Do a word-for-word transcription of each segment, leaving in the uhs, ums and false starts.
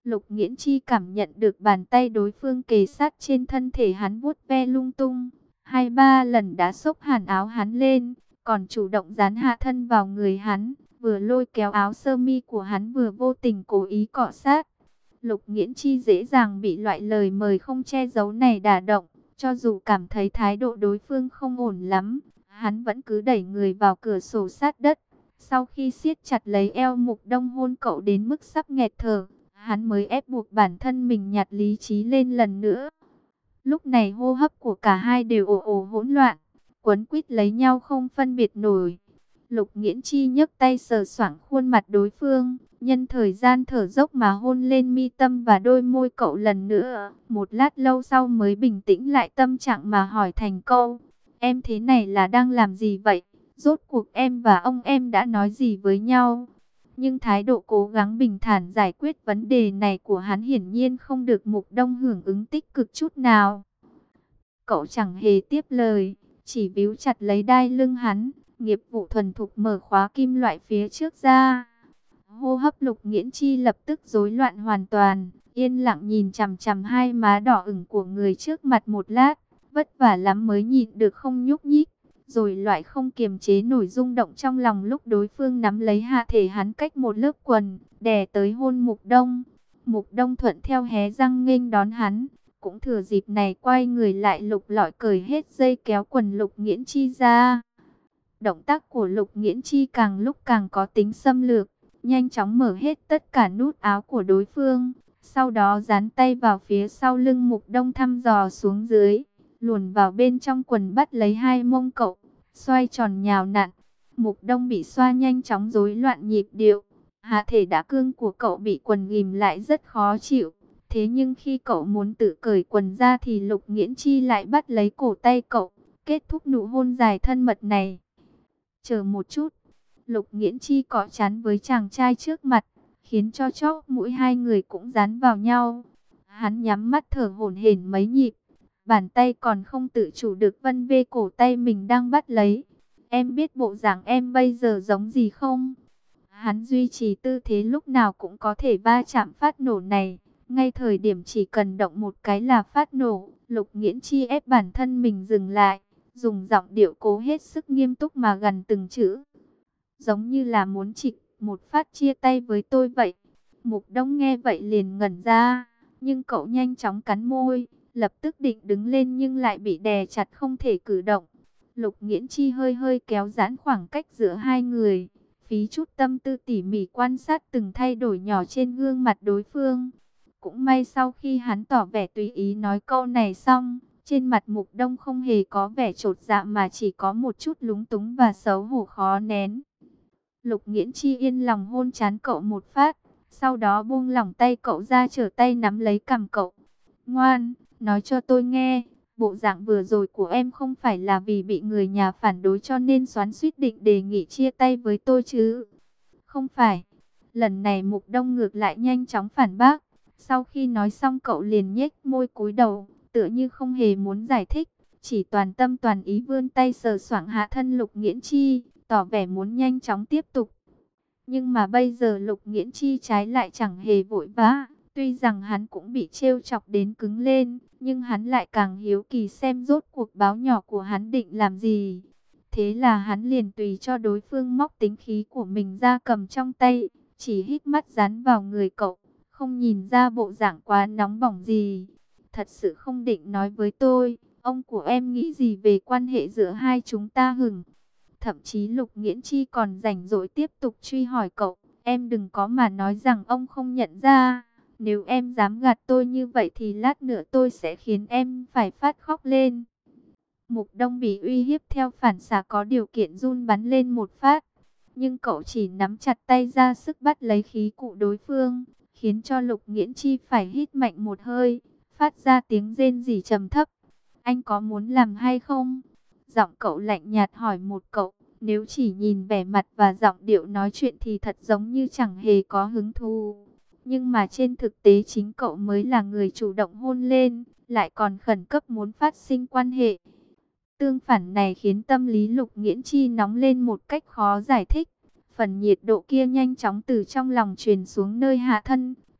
Lục Nghiễn Chi cảm nhận được bàn tay đối phương kề sát trên thân thể hắn vuốt ve lung tung, hai ba lần đã xốc hàn áo hắn lên, còn chủ động dán hạ thân vào người hắn, vừa lôi kéo áo sơ mi của hắn vừa vô tình cố ý cọ sát. Lục Nghiễn Chi dễ dàng bị loại lời mời không che giấu này đả động, cho dù cảm thấy thái độ đối phương không ổn lắm, hắn vẫn cứ đẩy người vào cửa sổ sát đất. Sau khi siết chặt lấy eo Mục Đông hôn cậu đến mức sắp nghẹt thở, hắn mới ép buộc bản thân mình nhặt lý trí lên lần nữa. Lúc này hô hấp của cả hai đều ồ ồ hỗn loạn, quấn quýt lấy nhau không phân biệt nổi. Lục Nghiễn Chi nhấc tay sờ soạng khuôn mặt đối phương, nhân thời gian thở dốc mà hôn lên mi tâm và đôi môi cậu lần nữa. Một lát lâu sau mới bình tĩnh lại tâm trạng mà hỏi thành câu: em thế này là đang làm gì vậy? Rốt cuộc em và ông em đã nói gì với nhau? Nhưng thái độ cố gắng bình thản giải quyết vấn đề này của hắn hiển nhiên không được Mục Đông hưởng ứng tích cực chút nào. Cậu chẳng hề tiếp lời, chỉ víu chặt lấy đai lưng hắn, nghiệp vụ thuần thục mở khóa kim loại phía trước ra. Hô hấp Lục Nghiễn Chi lập tức rối loạn hoàn toàn, yên lặng nhìn chằm chằm hai má đỏ ửng của người trước mặt một lát, vất vả lắm mới nhịn được không nhúc nhích. Rồi loại không kiềm chế nổi rung động trong lòng lúc đối phương nắm lấy hạ thể hắn cách một lớp quần, đè tới hôn Mục Đông. Mục Đông thuận theo hé răng nghênh đón hắn, cũng thừa dịp này quay người lại lục lọi cởi hết dây kéo quần Lục Nghiễn Chi ra. Động tác của Lục Nghiễn Chi càng lúc càng có tính xâm lược, nhanh chóng mở hết tất cả nút áo của đối phương, sau đó dán tay vào phía sau lưng Mục Đông thăm dò xuống dưới, luồn vào bên trong quần bắt lấy hai mông cậu, xoay tròn nhào nặn. Mục Đông bị xoa nhanh chóng rối loạn nhịp điệu, hạ thể đã cương của cậu bị quần ghìm lại rất khó chịu. Thế nhưng khi cậu muốn tự cởi quần ra thì Lục Nghiễn Chi lại bắt lấy cổ tay cậu, kết thúc nụ hôn dài thân mật này. Chờ một chút, Lục Nghiễn Chi cọ chán với chàng trai trước mặt, khiến cho chóp mũi hai người cũng dán vào nhau. Hắn nhắm mắt thở hổn hển mấy nhịp, bàn tay còn không tự chủ được vân vê cổ tay mình đang bắt lấy. Em biết bộ dạng em bây giờ giống gì không? Hắn duy trì tư thế lúc nào cũng có thể va chạm phát nổ này. Ngay thời điểm chỉ cần động một cái là phát nổ, Lục Nghiễn Chi ép bản thân mình dừng lại, dùng giọng điệu cố hết sức nghiêm túc mà gần từng chữ. Giống như là muốn trịch một phát chia tay với tôi vậy. Mục Đông nghe vậy liền ngẩn ra, nhưng cậu nhanh chóng cắn môi, lập tức định đứng lên nhưng lại bị đè chặt không thể cử động. Lục Nghiễn Chi hơi hơi kéo giãn khoảng cách giữa hai người, phí chút tâm tư tỉ mỉ quan sát từng thay đổi nhỏ trên gương mặt đối phương. Cũng may sau khi hắn tỏ vẻ tùy ý nói câu này xong, trên mặt Mục Đông không hề có vẻ chột dạ mà chỉ có một chút lúng túng và xấu hổ khó nén. Lục Nghiễn Chi yên lòng hôn trán cậu một phát, sau đó buông lỏng tay cậu ra, trở tay nắm lấy cằm cậu. Ngoan, nói cho tôi nghe, bộ dạng vừa rồi của em không phải là vì bị người nhà phản đối cho nên xoắn xuýt định đề nghị chia tay với tôi chứ? Không phải. Lần này Mục Đông ngược lại nhanh chóng phản bác. Sau khi nói xong cậu liền nhếch môi cúi đầu, tựa như không hề muốn giải thích, chỉ toàn tâm toàn ý vươn tay sờ soạng hạ thân Lục Nghiễn Chi, tỏ vẻ muốn nhanh chóng tiếp tục. Nhưng mà bây giờ Lục Nghiễn Chi trái lại chẳng hề vội vã, tuy rằng hắn cũng bị trêu chọc đến cứng lên, nhưng hắn lại càng hiếu kỳ xem rốt cuộc báo nhỏ của hắn định làm gì. Thế là hắn liền tùy cho đối phương móc tính khí của mình ra cầm trong tay, chỉ hít mắt dán vào người cậu, không nhìn ra bộ dạng quá nóng bỏng gì. Thật sự không định nói với tôi, ông của em nghĩ gì về quan hệ giữa hai chúng ta hửng? Thậm chí Lục Nghiễn Chi còn rảnh rỗi tiếp tục truy hỏi cậu, em đừng có mà nói rằng ông không nhận ra. Nếu em dám gạt tôi như vậy thì lát nữa tôi sẽ khiến em phải phát khóc lên. Mục Đông bị uy hiếp theo phản xạ có điều kiện run bắn lên một phát. Nhưng cậu chỉ nắm chặt tay ra sức bắt lấy khí cụ đối phương, khiến cho Lục Nghiễn Chi phải hít mạnh một hơi, phát ra tiếng rên rỉ trầm thấp. Anh có muốn làm hay không? Giọng cậu lạnh nhạt hỏi một cậu, nếu chỉ nhìn vẻ mặt và giọng điệu nói chuyện thì thật giống như chẳng hề có hứng thú. Nhưng mà trên thực tế chính cậu mới là người chủ động hôn lên, lại còn khẩn cấp muốn phát sinh quan hệ. Tương phản này khiến tâm lý Lục Nghiễn Chi nóng lên một cách khó giải thích. Phần nhiệt độ kia nhanh chóng từ trong lòng truyền xuống nơi hạ thân,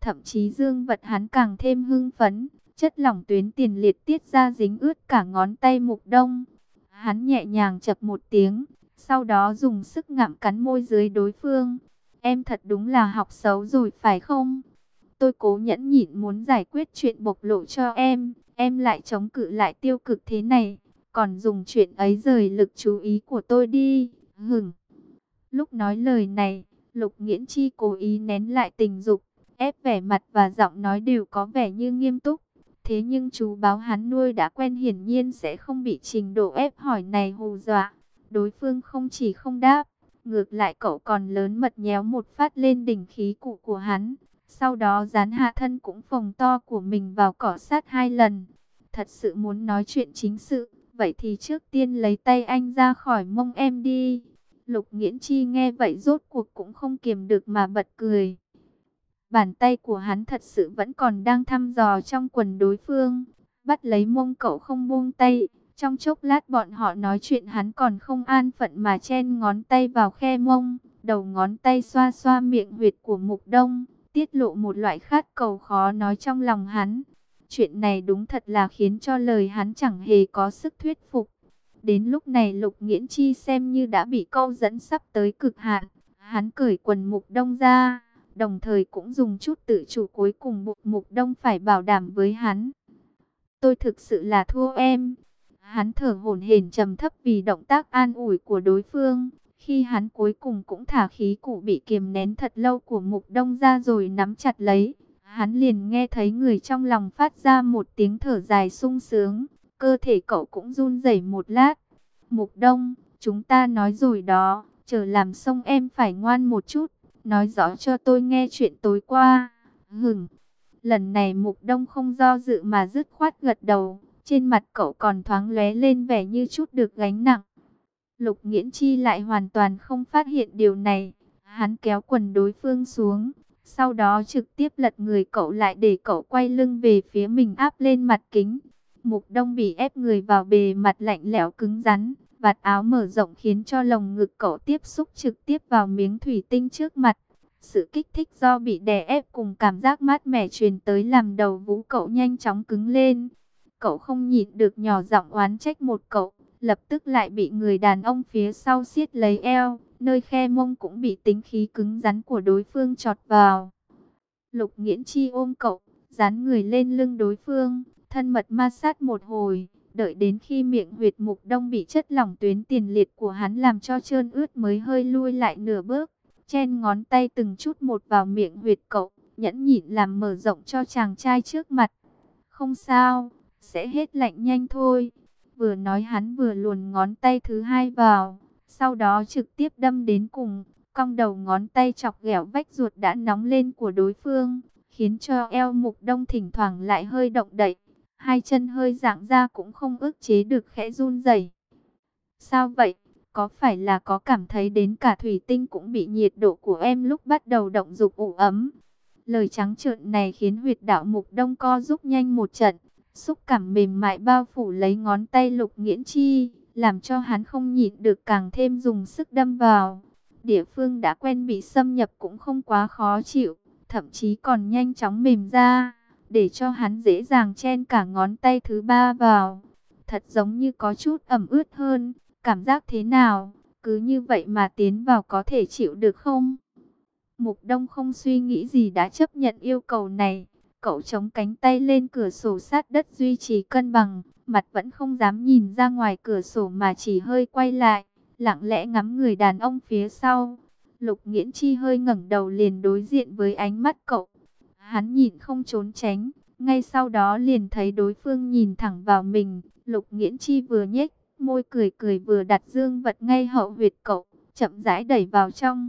Thậm chí dương vật hắn càng thêm hưng phấn, chất lỏng tuyến tiền liệt tiết ra dính ướt cả ngón tay Mục Đông. Hắn nhẹ nhàng chập một tiếng, sau đó dùng sức ngậm cắn môi dưới đối phương. Em thật đúng là học xấu rồi phải không? Tôi cố nhẫn nhịn muốn giải quyết chuyện bộc lộ cho em, em lại chống cự lại tiêu cực thế này, còn dùng chuyện ấy rời lực chú ý của tôi đi. Hửng. Lúc nói lời này, Lục Nghiễn Chi cố ý nén lại tình dục, ép vẻ mặt và giọng nói đều có vẻ như nghiêm túc. Thế nhưng chú báo hắn nuôi đã quen hiển nhiên sẽ không bị trình độ ép hỏi này hù dọa. Đối phương không chỉ không đáp, ngược lại cậu còn lớn mật nhéo một phát lên đỉnh khí cụ của hắn. Sau đó dán hạ thân cũng phồng to của mình vào cỏ sát hai lần. Thật sự muốn nói chuyện chính sự, vậy thì trước tiên lấy tay anh ra khỏi mông em đi. Lục Nghiễn Chi nghe vậy rốt cuộc cũng không kiềm được mà bật cười. Bàn tay của hắn thật sự vẫn còn đang thăm dò trong quần đối phương, bắt lấy mông cậu không buông tay. Trong chốc lát bọn họ nói chuyện, hắn còn không an phận mà chen ngón tay vào khe mông, đầu ngón tay xoa xoa miệng huyệt của Mục Đông, tiết lộ một loại khát cầu khó nói trong lòng hắn. Chuyện này đúng thật là khiến cho lời hắn chẳng hề có sức thuyết phục. Đến lúc này Lục Nghiễn Chi xem như đã bị câu dẫn sắp tới cực hạn. Hắn cởi quần Mục Đông ra, đồng thời cũng dùng chút tự chủ cuối cùng buộc Mục Đông phải bảo đảm với hắn. Tôi thực sự là thua em. Hắn thở hổn hển trầm thấp vì động tác an ủi của đối phương. Khi hắn cuối cùng cũng thả khí cụ bị kiềm nén thật lâu của Mục Đông ra rồi nắm chặt lấy, hắn liền nghe thấy người trong lòng phát ra một tiếng thở dài sung sướng. Cơ thể cậu cũng run rẩy một lát. Mục Đông, chúng ta nói rồi đó, chờ làm xong em phải ngoan một chút, nói rõ cho tôi nghe chuyện tối qua. Hửng. Lần này Mục Đông không do dự mà dứt khoát gật đầu, trên mặt cậu còn thoáng lóe lên vẻ như chút được gánh nặng. Lục Nghiễn Chi lại hoàn toàn không phát hiện điều này, hắn kéo quần đối phương xuống, sau đó trực tiếp lật người cậu lại để cậu quay lưng về phía mình áp lên mặt kính. Mục Đông bị ép người vào bề mặt lạnh lẽo cứng rắn, vạt áo mở rộng khiến cho lồng ngực cậu tiếp xúc trực tiếp vào miếng thủy tinh trước mặt. Sự kích thích do bị đè ép cùng cảm giác mát mẻ truyền tới làm đầu vú cậu nhanh chóng cứng lên. Cậu không nhịn được nhỏ giọng oán trách một cậu, lập tức lại bị người đàn ông phía sau siết lấy eo, nơi khe mông cũng bị tính khí cứng rắn của đối phương chọt vào. Lục Nghiễn Chi ôm cậu, dán người lên lưng đối phương, thân mật ma sát một hồi, đợi đến khi miệng huyệt Mục Đông bị chất lỏng tuyến tiền liệt của hắn làm cho trơn ướt mới hơi lui lại nửa bước, chen ngón tay từng chút một vào miệng huyệt cậu, nhẫn nhịn làm mở rộng cho chàng trai trước mặt. Không sao, sẽ hết lạnh nhanh thôi. Vừa nói hắn vừa luồn ngón tay thứ hai vào, sau đó trực tiếp đâm đến cùng, cong đầu ngón tay chọc ghẹo vách ruột đã nóng lên của đối phương, khiến cho eo Mục Đông thỉnh thoảng lại hơi động đậy, hai chân hơi giãn ra cũng không ức chế được khẽ run rẩy. Sao vậy? Có phải là có cảm thấy đến cả thủy tinh cũng bị nhiệt độ của em lúc bắt đầu động dục ủ ấm? Lời trắng trợn này khiến huyệt đạo Mục Đông co rút nhanh một trận, xúc cảm mềm mại bao phủ lấy ngón tay Lục Nghiễn Chi, làm cho hắn không nhịn được càng thêm dùng sức đâm vào. Địa phương đã quen bị xâm nhập cũng không quá khó chịu, thậm chí còn nhanh chóng mềm ra, để cho hắn dễ dàng chen cả ngón tay thứ ba vào. Thật giống như có chút ẩm ướt hơn, cảm giác thế nào? Cứ như vậy mà tiến vào có thể chịu được không? Mục Đông không suy nghĩ gì đã chấp nhận yêu cầu này. Cậu chống cánh tay lên cửa sổ sát đất duy trì cân bằng, mặt vẫn không dám nhìn ra ngoài cửa sổ mà chỉ hơi quay lại, lặng lẽ ngắm người đàn ông phía sau. Lục Nghiễn Chi hơi ngẩng đầu liền đối diện với ánh mắt cậu. Hắn nhìn không trốn tránh, ngay sau đó liền thấy đối phương nhìn thẳng vào mình. Lục Nghiễn Chi vừa nhếch môi cười cười vừa đặt dương vật ngay hậu huyệt cậu, chậm rãi đẩy vào trong.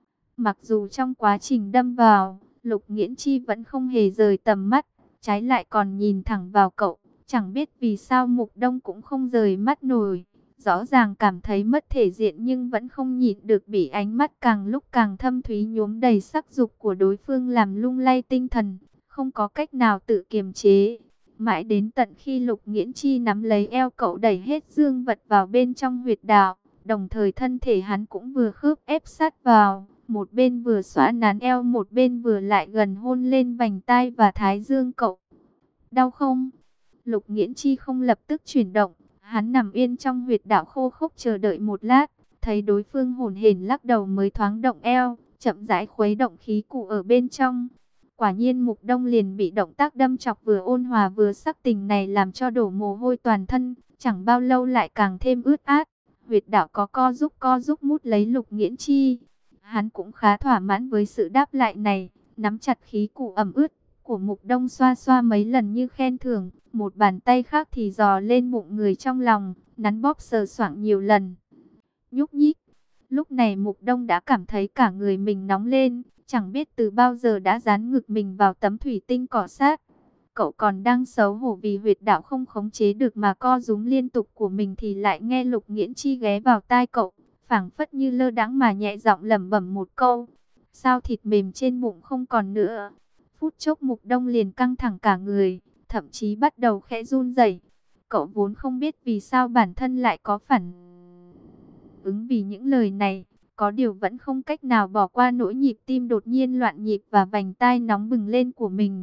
Mặc dù trong quá trình đâm vào, Lục Nghiễn Chi vẫn không hề rời tầm mắt, trái lại còn nhìn thẳng vào cậu, chẳng biết vì sao Mục Đông cũng không rời mắt nổi. Rõ ràng cảm thấy mất thể diện nhưng vẫn không nhịn được bị ánh mắt càng lúc càng thâm thúy nhuốm đầy sắc dục của đối phương làm lung lay tinh thần, không có cách nào tự kiềm chế. Mãi đến tận khi Lục Nghiễn Chi nắm lấy eo cậu đẩy hết dương vật vào bên trong huyệt đạo, đồng thời thân thể hắn cũng vừa khớp ép sát vào, Một bên vừa xõa nắn eo, một bên vừa lại gần hôn lên vành tai và thái dương cậu. Đau không? Lục Nghiễn Chi không lập tức chuyển động, hắn nằm yên trong huyệt đạo khô khốc chờ đợi một lát, thấy đối phương hổn hển lắc đầu mới thoáng động eo, chậm rãi khuấy động khí cụ ở bên trong. Quả nhiên Mục Đông liền bị động tác đâm chọc vừa ôn hòa vừa sắc tình này làm cho đổ mồ hôi toàn thân, chẳng bao lâu lại càng thêm ướt át. Huyệt đạo có co giúp co giúp mút lấy Lục Nghiễn Chi. Hắn cũng khá thỏa mãn với sự đáp lại này, nắm chặt khí cụ ẩm ướt của Mục Đông xoa xoa mấy lần như khen thưởng, một bàn tay khác thì dò lên bụng người trong lòng, nắn bóp sờ soạng nhiều lần. Nhúc nhích. Lúc này Mục Đông đã cảm thấy cả người mình nóng lên, chẳng biết từ bao giờ đã dán ngực mình vào tấm thủy tinh cọ sát. Cậu còn đang xấu hổ vì huyệt đạo không khống chế được mà co rúm liên tục của mình thì lại nghe Lục Nghiễn Chi ghé vào tai cậu, phảng phất như lơ đãng mà nhẹ giọng lẩm bẩm một câu. Sao thịt mềm trên bụng không còn nữa? Phút chốc Mục Đông liền căng thẳng cả người, thậm chí bắt đầu khẽ run rẩy. Cậu vốn không biết vì sao bản thân lại có phản ứng vì những lời này, có điều vẫn không cách nào bỏ qua nỗi nhịp tim đột nhiên loạn nhịp và vành tai nóng bừng lên của mình.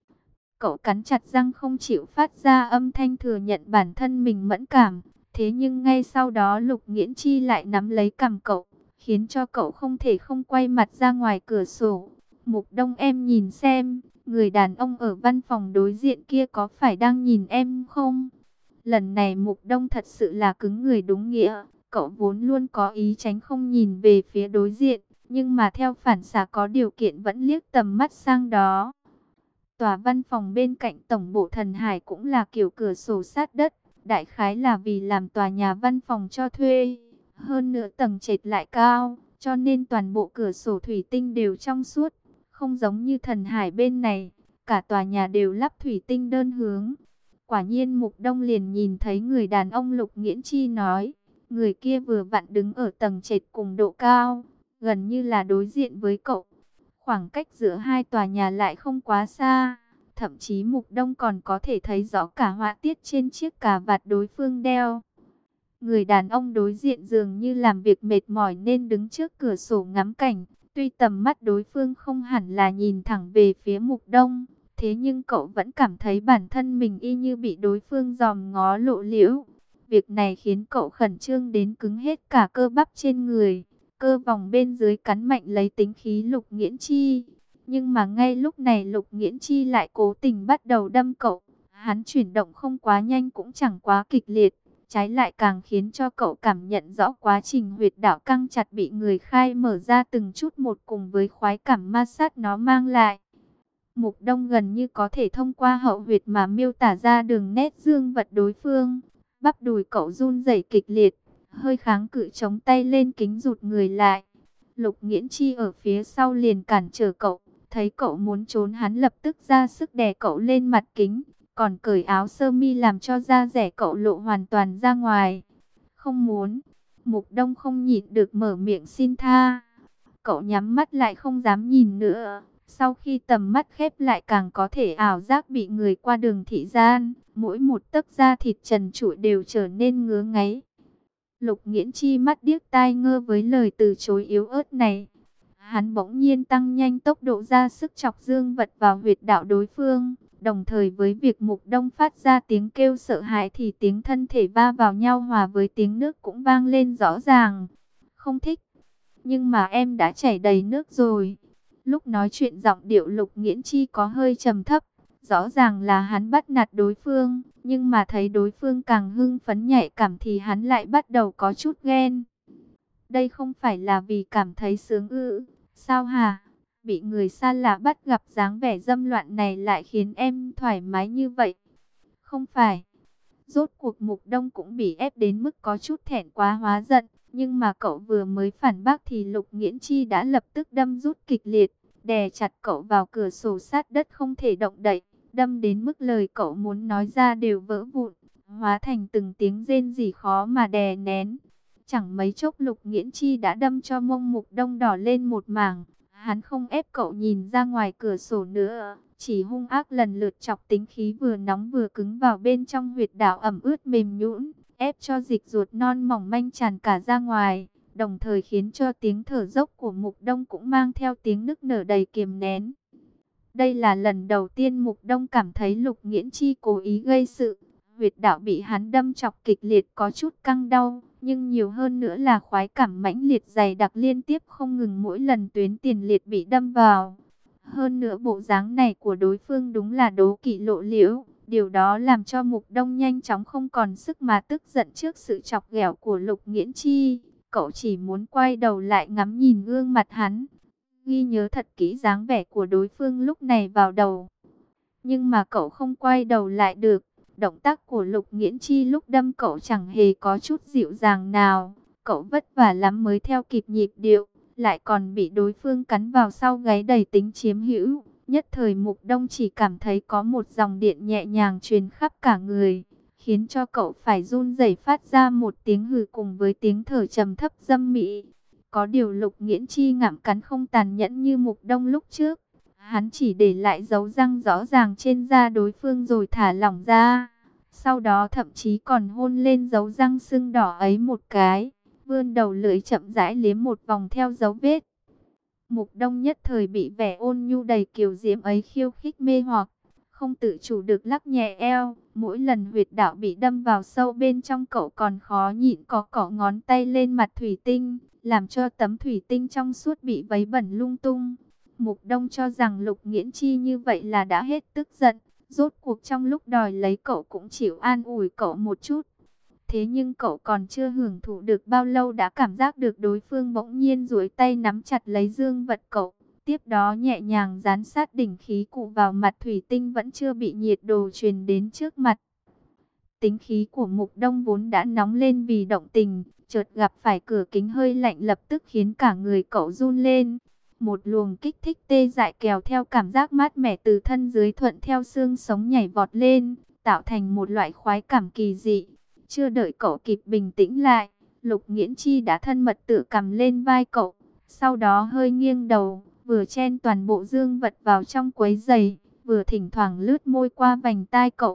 Cậu cắn chặt răng không chịu phát ra âm thanh thừa nhận bản thân mình mẫn cảm. Thế nhưng ngay sau đó Lục Nghiễn Chi lại nắm lấy cằm cậu, khiến cho cậu không thể không quay mặt ra ngoài cửa sổ. Mục Đông, em nhìn xem, người đàn ông ở văn phòng đối diện kia có phải đang nhìn em không? Lần này Mục Đông thật sự là cứng người đúng nghĩa. Cậu vốn luôn có ý tránh không nhìn về phía đối diện, nhưng mà theo phản xạ có điều kiện vẫn liếc tầm mắt sang đó. Tòa văn phòng bên cạnh tổng bộ Thần Hải cũng là kiểu cửa sổ sát đất, đại khái là vì làm tòa nhà văn phòng cho thuê. Hơn nữa tầng trệt lại cao, cho nên toàn bộ cửa sổ thủy tinh đều trong suốt, không giống như Thần Hải bên này, cả tòa nhà đều lắp thủy tinh đơn hướng. Quả nhiên Mục Đông liền nhìn thấy người đàn ông Lục Nghiễn Chi nói, người kia vừa vặn đứng ở tầng trệt cùng độ cao, gần như là đối diện với cậu. Khoảng cách giữa hai tòa nhà lại không quá xa, thậm chí Mục Đông còn có thể thấy rõ cả họa tiết trên chiếc cà vạt đối phương đeo. Người đàn ông đối diện dường như làm việc mệt mỏi nên đứng trước cửa sổ ngắm cảnh, tuy tầm mắt đối phương không hẳn là nhìn thẳng về phía Mục Đông, thế nhưng cậu vẫn cảm thấy bản thân mình y như bị đối phương dòm ngó lộ liễu. Việc này khiến cậu khẩn trương đến cứng hết cả cơ bắp trên người. Cơ vòng bên dưới cắn mạnh lấy tính khí Lục Nghiễn Chi. Nhưng mà ngay lúc này Lục Nghiễn Chi lại cố tình bắt đầu đâm cậu. Hắn chuyển động không quá nhanh cũng chẳng quá kịch liệt. Trái lại càng khiến cho cậu cảm nhận rõ quá trình huyệt đạo căng chặt bị người khai mở ra từng chút một cùng với khoái cảm ma sát nó mang lại. Mục Đông gần như có thể thông qua hậu huyệt mà miêu tả ra đường nét dương vật đối phương. Bắp đùi cậu run rẩy kịch liệt, hơi kháng cự chống tay lên kính rụt người lại. Lục Nghiễn Chi ở phía sau liền cản trở cậu, thấy cậu muốn trốn hắn lập tức ra sức đè cậu lên mặt kính, còn cởi áo sơ mi làm cho da dẻ cậu lộ hoàn toàn ra ngoài. Không muốn. Mục Đông không nhịn được mở miệng xin tha. Cậu nhắm mắt lại không dám nhìn nữa. Sau khi tầm mắt khép lại càng có thể ảo giác bị người qua đường thị gian, mỗi một tấc da thịt trần trụi đều trở nên ngứa ngáy. Lục Nghiễn Chi mắt điếc tai ngơ với lời từ chối yếu ớt này. Hắn bỗng nhiên tăng nhanh tốc độ ra sức chọc dương vật vào huyệt đạo đối phương. Đồng thời với việc Mục Đông phát ra tiếng kêu sợ hãi thì tiếng thân thể va vào nhau hòa với tiếng nước cũng vang lên rõ ràng. Không thích. Nhưng mà em đã chảy đầy nước rồi. Lúc nói chuyện giọng điệu Lục Nghiễn Chi có hơi trầm thấp. Rõ ràng là hắn bắt nạt đối phương. Nhưng mà thấy đối phương càng hưng phấn nhạy cảm thì hắn lại bắt đầu có chút ghen. Đây không phải là vì cảm thấy sướng ư? Sao hả? Bị người xa lạ bắt gặp dáng vẻ dâm loạn này lại khiến em thoải mái như vậy? Không phải. Rốt cuộc Mục Đông cũng bị ép đến mức có chút thẹn quá hóa giận. Nhưng mà cậu vừa mới phản bác thì Lục Nghiễn Chi đã lập tức đâm rút kịch liệt, đè chặt cậu vào cửa sổ sát đất không thể động đậy, đâm đến mức lời cậu muốn nói ra đều vỡ vụn, hóa thành từng tiếng rên rỉ khó mà đè nén. Chẳng mấy chốc Lục Nghiễn Chi đã đâm cho mông Mục Đông đỏ lên một mảng. Hắn không ép cậu nhìn ra ngoài cửa sổ nữa, chỉ hung ác lần lượt chọc tính khí vừa nóng vừa cứng vào bên trong huyệt đạo ẩm ướt mềm nhũn, ép cho dịch ruột non mỏng manh tràn cả ra ngoài. đồng thời khiến cho tiếng thở dốc của Mục Đông cũng mang theo tiếng nức nở đầy kiềm nén. Đây là lần đầu tiên Mục Đông cảm thấy Lục Nghiễn Chi cố ý gây sự. Huyệt đạo bị hắn đâm chọc kịch liệt có chút căng đau, nhưng nhiều hơn nữa là khoái cảm mãnh liệt dày đặc liên tiếp không ngừng mỗi lần tuyến tiền liệt bị đâm vào. Hơn nữa bộ dáng này của đối phương đúng là đố kỵ lộ liễu. Điều đó làm cho Mục Đông nhanh chóng không còn sức mà tức giận trước sự chọc ghẹo của Lục Nghiễn Chi. Cậu chỉ muốn quay đầu lại ngắm nhìn gương mặt hắn, ghi nhớ thật kỹ dáng vẻ của đối phương lúc này vào đầu. Nhưng mà cậu không quay đầu lại được. Động tác của Lục Nghiễn Chi lúc đâm cậu chẳng hề có chút dịu dàng nào. Cậu vất vả lắm mới theo kịp nhịp điệu, lại còn bị đối phương cắn vào sau gáy đầy tính chiếm hữu. Nhất thời Mục Đông chỉ cảm thấy có một dòng điện nhẹ nhàng truyền khắp cả người, khiến cho cậu phải run rẩy phát ra một tiếng hừ cùng với tiếng thở trầm thấp dâm mỹ. Có điều Lục Nghiễn Chi ngậm cắn không tàn nhẫn như Mục Đông lúc trước. Hắn chỉ để lại dấu răng rõ ràng trên da đối phương rồi thả lỏng ra. Sau đó thậm chí còn hôn lên dấu răng sưng đỏ ấy một cái, vươn đầu lưỡi chậm rãi liếm một vòng theo dấu vết. Mục Đông nhất thời bị vẻ ôn nhu đầy kiều diễm ấy khiêu khích mê hoặc, không tự chủ được lắc nhẹ eo. Mỗi lần huyệt đạo bị đâm vào sâu bên trong cậu còn khó nhịn có cỏ ngón tay lên mặt thủy tinh, làm cho tấm thủy tinh trong suốt bị vấy bẩn lung tung. Mục Đông cho rằng Lục Nghiễn Chi như vậy là đã hết tức giận, rốt cuộc trong lúc đòi lấy cậu cũng chịu an ủi cậu một chút. Thế nhưng cậu còn chưa hưởng thụ được bao lâu đã cảm giác được đối phương bỗng nhiên duỗi tay nắm chặt lấy dương vật cậu. Tiếp đó nhẹ nhàng dán sát đỉnh khí cụ vào mặt thủy tinh vẫn chưa bị nhiệt độ truyền đến trước mặt. Tính khí của Mục Đông vốn đã nóng lên vì động tình, chợt gặp phải cửa kính hơi lạnh lập tức khiến cả người cậu run lên. Một luồng kích thích tê dại kéo theo cảm giác mát mẻ từ thân dưới thuận theo xương sống nhảy vọt lên, tạo thành một loại khoái cảm kỳ dị. Chưa đợi cậu kịp bình tĩnh lại, Lục Nghiễn Chi đã thân mật tự cầm lên vai cậu, sau đó hơi nghiêng đầu, vừa chen toàn bộ dương vật vào trong quấy giày, vừa thỉnh thoảng lướt môi qua vành tai cậu.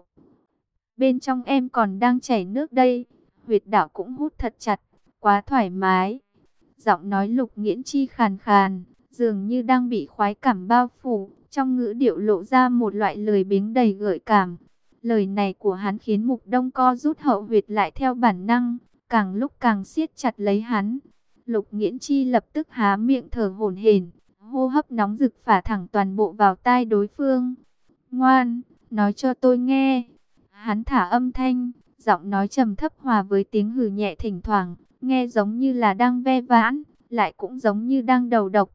Bên trong em còn đang chảy nước đây. Huyệt đạo cũng hút thật chặt, quá thoải mái. Giọng nói Lục Nghiễn Chi khàn khàn, dường như đang bị khoái cảm bao phủ, trong ngữ điệu lộ ra một loại lười biếng đầy gợi cảm. Lời này của hắn khiến Mục Đông co rút hậu huyệt lại theo bản năng, càng lúc càng siết chặt lấy hắn. Lục Nghiễn Chi lập tức há miệng thở hổn hển, hô hấp nóng rực phả thẳng toàn bộ vào tai đối phương. Ngoan, nói cho tôi nghe. Hắn thả âm thanh, giọng nói trầm thấp hòa với tiếng hừ nhẹ thỉnh thoảng, nghe giống như là đang ve vãn, lại cũng giống như đang đầu độc.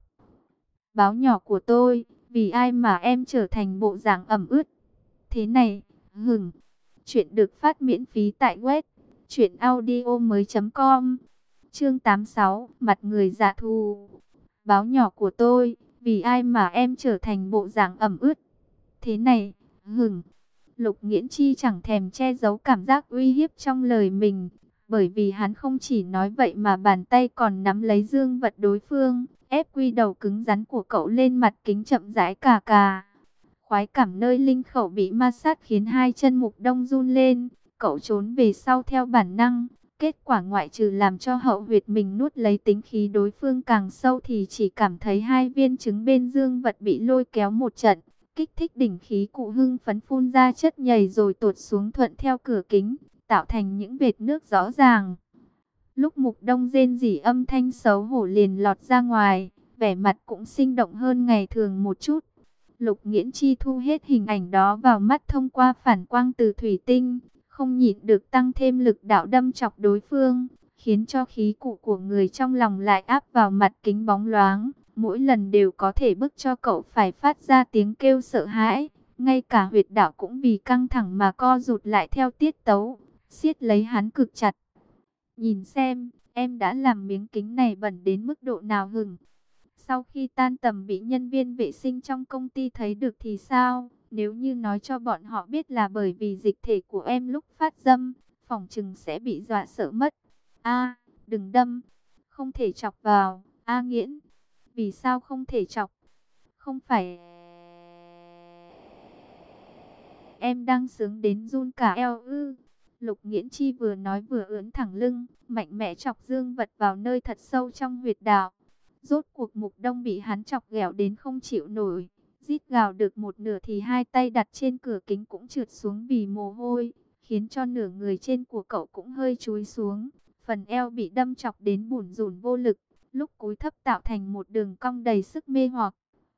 Báo nhỏ của tôi, vì ai mà em trở thành bộ dạng ẩm ướt thế này? Hừng. Chuyện được phát miễn phí tại web truyện audio mới chấm com. Chương tám mươi sáu, mặt người dạ thù. Báo nhỏ của tôi, vì ai mà em trở thành bộ dạng ẩm ướt thế này? Hừng. Lục Nghiễn Chi chẳng thèm che giấu cảm giác uy hiếp trong lời mình, bởi vì hắn không chỉ nói vậy mà bàn tay còn nắm lấy dương vật đối phương, ép quy đầu cứng rắn của cậu lên mặt kính chậm rãi cà cà. Khoái cảm nơi linh khẩu bị ma sát khiến hai chân Mục Đông run lên, cậu trốn về sau theo bản năng. Kết quả ngoại trừ làm cho hậu huyệt mình nuốt lấy tính khí đối phương càng sâu thì chỉ cảm thấy hai viên trứng bên dương vật bị lôi kéo một trận. Kích thích đỉnh khí cụ hưng phấn phun ra chất nhầy rồi tụt xuống thuận theo cửa kính, tạo thành những vệt nước rõ ràng. Lúc Mục Đông rên rỉ âm thanh xấu hổ liền lọt ra ngoài, vẻ mặt cũng sinh động hơn ngày thường một chút. Lục Nghiễn Chi thu hết hình ảnh đó vào mắt thông qua phản quang từ thủy tinh, không nhịn được tăng thêm lực đạo đâm chọc đối phương, khiến cho khí cụ của người trong lòng lại áp vào mặt kính bóng loáng. Mỗi lần đều có thể bức cho cậu phải phát ra tiếng kêu sợ hãi. Ngay cả huyệt đạo cũng vì căng thẳng mà co rụt lại theo tiết tấu, siết lấy hắn cực chặt. Nhìn xem, em đã làm miếng kính này bẩn đến mức độ nào hừng? Sau khi tan tầm bị nhân viên vệ sinh trong công ty thấy được thì sao? Nếu như nói cho bọn họ biết là bởi vì dịch thể của em lúc phát dâm, phỏng chừng sẽ bị dọa sợ mất. A, đừng đâm, không thể chọc vào. A Nghiễn, vì sao không thể chọc? Không phải em đang sướng đến run cả eo ư? Lục Nghiễn Chi vừa nói vừa ưỡn thẳng lưng, mạnh mẽ chọc Dương Vật vào nơi thật sâu trong huyệt đạo. Rốt cuộc Mục Đông bị hắn chọc ghẹo đến không chịu nổi, rít gào được một nửa thì hai tay đặt trên cửa kính cũng trượt xuống vì mồ hôi, khiến cho nửa người trên của cậu cũng hơi chúi xuống, phần eo bị đâm chọc đến bủn rủn vô lực, lúc cúi thấp tạo thành một đường cong đầy sức mê hoặc.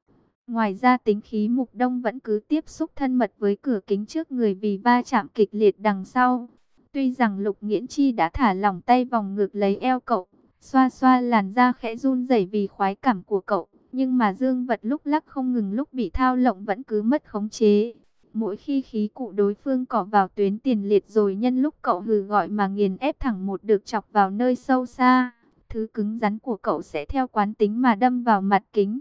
Ngoài ra tính khí Mục Đông vẫn cứ tiếp xúc thân mật với cửa kính trước người vì va chạm kịch liệt đằng sau. Tuy rằng Lục Nghiễn Chi đã thả lỏng tay vòng ngực lấy eo cậu, xoa xoa làn da khẽ run rẩy vì khoái cảm của cậu, nhưng mà Dương Vật lúc lắc không ngừng, lúc bị thao lộng vẫn cứ mất khống chế. Mỗi khi khí cụ đối phương cọ vào tuyến tiền liệt rồi nhân lúc cậu hừ gọi mà nghiền ép thẳng một được chọc vào nơi sâu xa, thứ cứng rắn của cậu sẽ theo quán tính mà đâm vào mặt kính.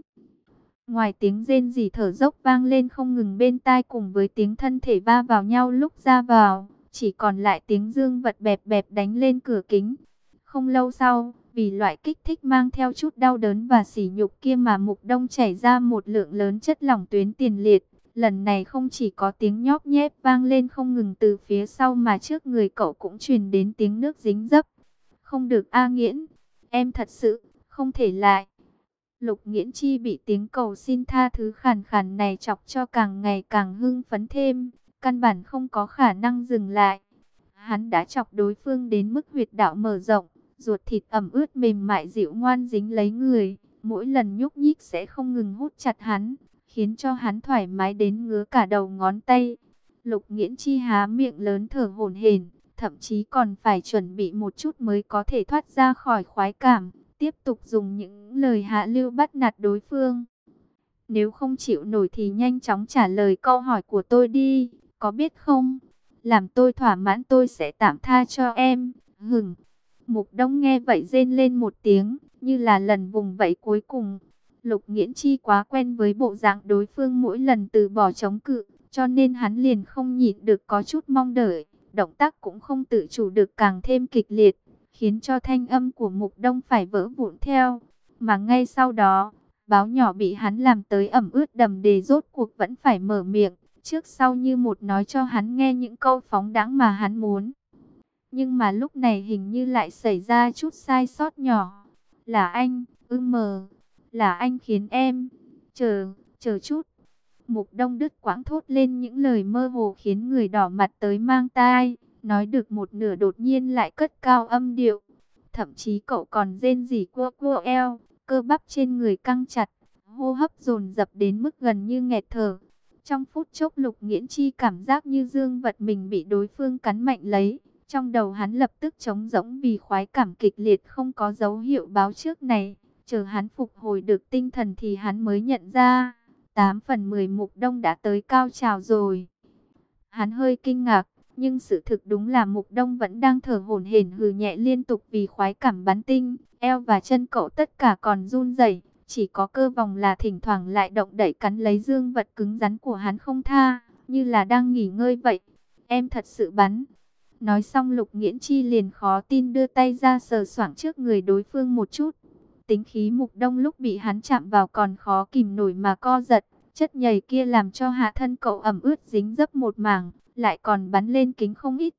Ngoài tiếng rên rỉ thở dốc vang lên không ngừng bên tai cùng với tiếng thân thể va vào nhau lúc ra vào, chỉ còn lại tiếng Dương Vật bẹp bẹp đánh lên cửa kính. Không lâu sau, vì loại kích thích mang theo chút đau đớn và sỉ nhục kia mà Mục Đông chảy ra một lượng lớn chất lỏng tuyến tiền liệt. Lần này không chỉ có tiếng nhóp nhép vang lên không ngừng từ phía sau mà trước người cậu cũng truyền đến tiếng nước dính dấp. Không được A Nghiễn, em thật sự không thể lại. Lục Nghiễn Chi bị tiếng cầu xin tha thứ khàn khàn này chọc cho càng ngày càng hưng phấn thêm, căn bản không có khả năng dừng lại. Hắn đã chọc đối phương đến mức huyệt đạo mở rộng, ruột thịt ẩm ướt mềm mại dịu ngoan dính lấy người, mỗi lần nhúc nhích sẽ không ngừng hút chặt hắn, khiến cho hắn thoải mái đến ngứa cả đầu ngón tay. Lục Nghiễn Chi há miệng lớn thở hổn hển, thậm chí còn phải chuẩn bị một chút mới có thể thoát ra khỏi khoái cảm, tiếp tục dùng những lời hạ lưu bắt nạt đối phương. Nếu không chịu nổi thì nhanh chóng trả lời câu hỏi của tôi đi, có biết không? Làm tôi thỏa mãn tôi sẽ tạm tha cho em. Hửng. Mục Đông nghe vậy rên lên một tiếng, như là lần vùng vẫy cuối cùng. Lục Nghiễn Chi quá quen với bộ dạng đối phương mỗi lần từ bỏ chống cự, cho nên hắn liền không nhịn được có chút mong đợi, động tác cũng không tự chủ được càng thêm kịch liệt, khiến cho thanh âm của Mục Đông phải vỡ vụn theo. Mà ngay sau đó, báo nhỏ bị hắn làm tới ẩm ướt đầm đìa rốt cuộc vẫn phải mở miệng, trước sau như một nói cho hắn nghe những câu phóng đãng mà hắn muốn. Nhưng mà lúc này hình như lại xảy ra chút sai sót nhỏ. Là anh, ư mờ, là anh khiến em, chờ, chờ chút. Mục Đông đứt quãng thốt lên những lời mơ hồ khiến người đỏ mặt tới mang tai, nói được một nửa đột nhiên lại cất cao âm điệu. Thậm chí cậu còn rên rỉ cua cua eo, cơ bắp trên người căng chặt, hô hấp dồn dập đến mức gần như nghẹt thở. Trong phút chốc Lục Nghiễn Chi cảm giác như Dương Vật mình bị đối phương cắn mạnh lấy. Trong đầu hắn lập tức trống rỗng vì khoái cảm kịch liệt không có dấu hiệu báo trước này. Chờ hắn phục hồi được tinh thần thì hắn mới nhận ra, tám phần mười Mục Đông đã tới cao trào rồi. Hắn hơi kinh ngạc, nhưng sự thực đúng là Mục Đông vẫn đang thở hổn hển hừ nhẹ liên tục vì khoái cảm bắn tinh. Eo và chân cậu tất cả còn run rẩy, chỉ có cơ vòng là thỉnh thoảng lại động đậy cắn lấy Dương Vật cứng rắn của hắn không tha, như là đang nghỉ ngơi vậy. Em thật sự bắn. Nói xong Lục Nghiễn Chi liền khó tin đưa tay ra sờ soạng trước người đối phương một chút. Tính khí Mục Đông lúc bị hắn chạm vào còn khó kìm nổi mà co giật. Chất nhầy kia làm cho hạ thân cậu ẩm ướt dính dấp một mảng, lại còn bắn lên kính không ít.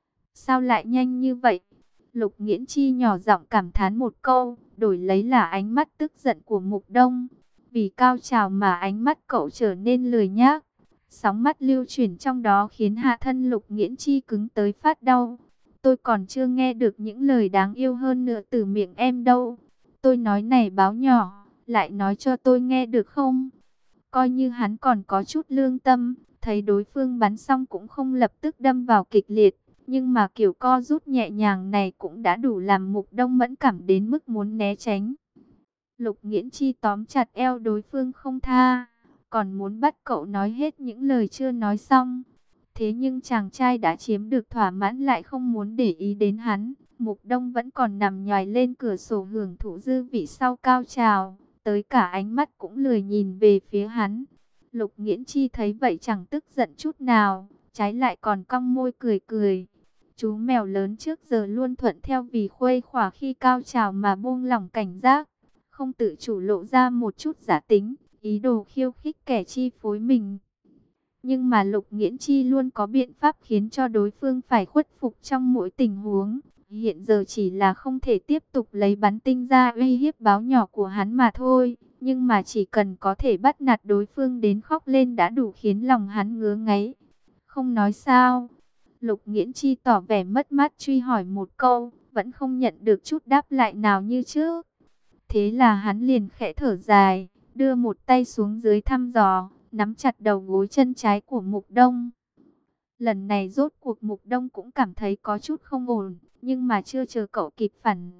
Sao lại nhanh như vậy? Lục Nghiễn Chi nhỏ giọng cảm thán một câu, đổi lấy là ánh mắt tức giận của Mục Đông. Vì cao trào mà ánh mắt cậu trở nên lười nhác. Sóng mắt lưu chuyển trong đó khiến hạ thân Lục Nghiễn Chi cứng tới phát đau. Tôi còn chưa nghe được những lời đáng yêu hơn nữa từ miệng em đâu. Tôi nói này báo nhỏ, lại nói cho tôi nghe được không? Coi như hắn còn có chút lương tâm, thấy đối phương bắn xong cũng không lập tức đâm vào kịch liệt. Nhưng mà kiểu co rút nhẹ nhàng này cũng đã đủ làm Mục Đông mẫn cảm đến mức muốn né tránh. Lục Nghiễn Chi tóm chặt eo đối phương không tha, còn muốn bắt cậu nói hết những lời chưa nói xong. Thế nhưng chàng trai đã chiếm được thỏa mãn lại không muốn để ý đến hắn. Mục Đông vẫn còn nằm nhoài lên cửa sổ hưởng thụ dư vị sau cao trào, tới cả ánh mắt cũng lười nhìn về phía hắn. Lục Nghiễn Chi thấy vậy chẳng tức giận chút nào, trái lại còn cong môi cười cười. Chú mèo lớn trước giờ luôn thuận theo vì khuây khỏa khi cao trào mà buông lỏng cảnh giác, không tự chủ lộ ra một chút giả tính, ý đồ khiêu khích kẻ chi phối mình. Nhưng mà Lục Nghiễn Chi luôn có biện pháp khiến cho đối phương phải khuất phục trong mỗi tình huống. Hiện giờ chỉ là không thể tiếp tục lấy bắn tinh ra uy hiếp báo nhỏ của hắn mà thôi. Nhưng mà chỉ cần có thể bắt nạt đối phương đến khóc lên đã đủ khiến lòng hắn ngứa ngáy. Không nói sao. Lục Nghiễn Chi tỏ vẻ mất mát truy hỏi một câu, vẫn không nhận được chút đáp lại nào như trước. Thế là hắn liền khẽ thở dài, đưa một tay xuống dưới thăm dò, nắm chặt đầu gối chân trái của Mục Đông. Lần này rốt cuộc Mục Đông cũng cảm thấy có chút không ổn, nhưng mà chưa chờ cậu kịp phản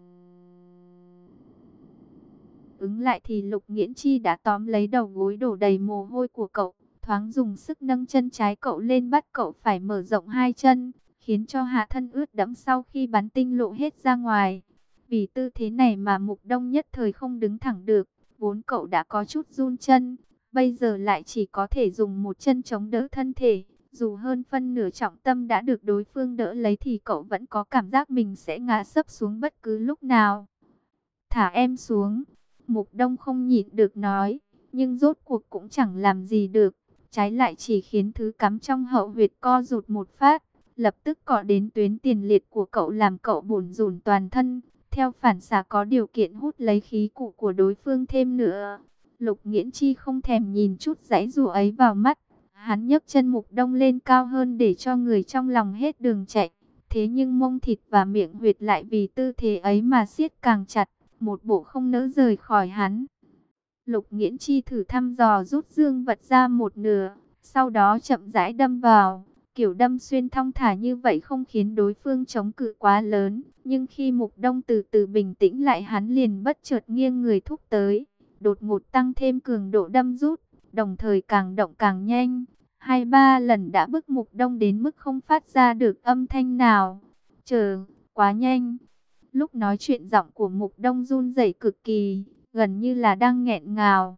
ứng lại thì Lục Nghiễn Chi đã tóm lấy đầu gối đổ đầy mồ hôi của cậu, thoáng dùng sức nâng chân trái cậu lên bắt cậu phải mở rộng hai chân, khiến cho hạ thân ướt đẫm sau khi bắn tinh lộ hết ra ngoài. Vì tư thế này mà Mục Đông nhất thời không đứng thẳng được, vốn cậu đã có chút run chân, bây giờ lại chỉ có thể dùng một chân chống đỡ thân thể. Dù hơn phân nửa trọng tâm đã được đối phương đỡ lấy thì cậu vẫn có cảm giác mình sẽ ngã sấp xuống bất cứ lúc nào. Thả em xuống, Mục Đông không nhịn được nói, nhưng rốt cuộc cũng chẳng làm gì được, trái lại chỉ khiến thứ cắm trong hậu huyệt co rụt một phát, lập tức cọ đến tuyến tiền liệt của cậu làm cậu bủn rủn toàn thân, theo phản xạ có điều kiện hút lấy khí cụ của đối phương thêm nữa. Lục Nghiễn Chi không thèm nhìn chút giãy giụa ấy vào mắt, hắn nhấc chân Mục Đông lên cao hơn để cho người trong lòng hết đường chạy, thế nhưng mông thịt và miệng huyệt lại vì tư thế ấy mà siết càng chặt, một bộ không nỡ rời khỏi hắn. Lục Nghiễn Chi thử thăm dò rút dương vật ra một nửa, sau đó chậm rãi đâm vào. Kiểu đâm xuyên thong thả như vậy không khiến đối phương chống cự quá lớn, nhưng khi Mục Đông từ từ bình tĩnh lại hắn liền bất chợt nghiêng người thúc tới, đột ngột tăng thêm cường độ đâm rút, đồng thời càng động càng nhanh. Hai ba lần đã bức Mục Đông đến mức không phát ra được âm thanh nào. Chờ, quá nhanh. Lúc nói chuyện giọng của Mục Đông run rẩy cực kỳ, gần như là đang nghẹn ngào.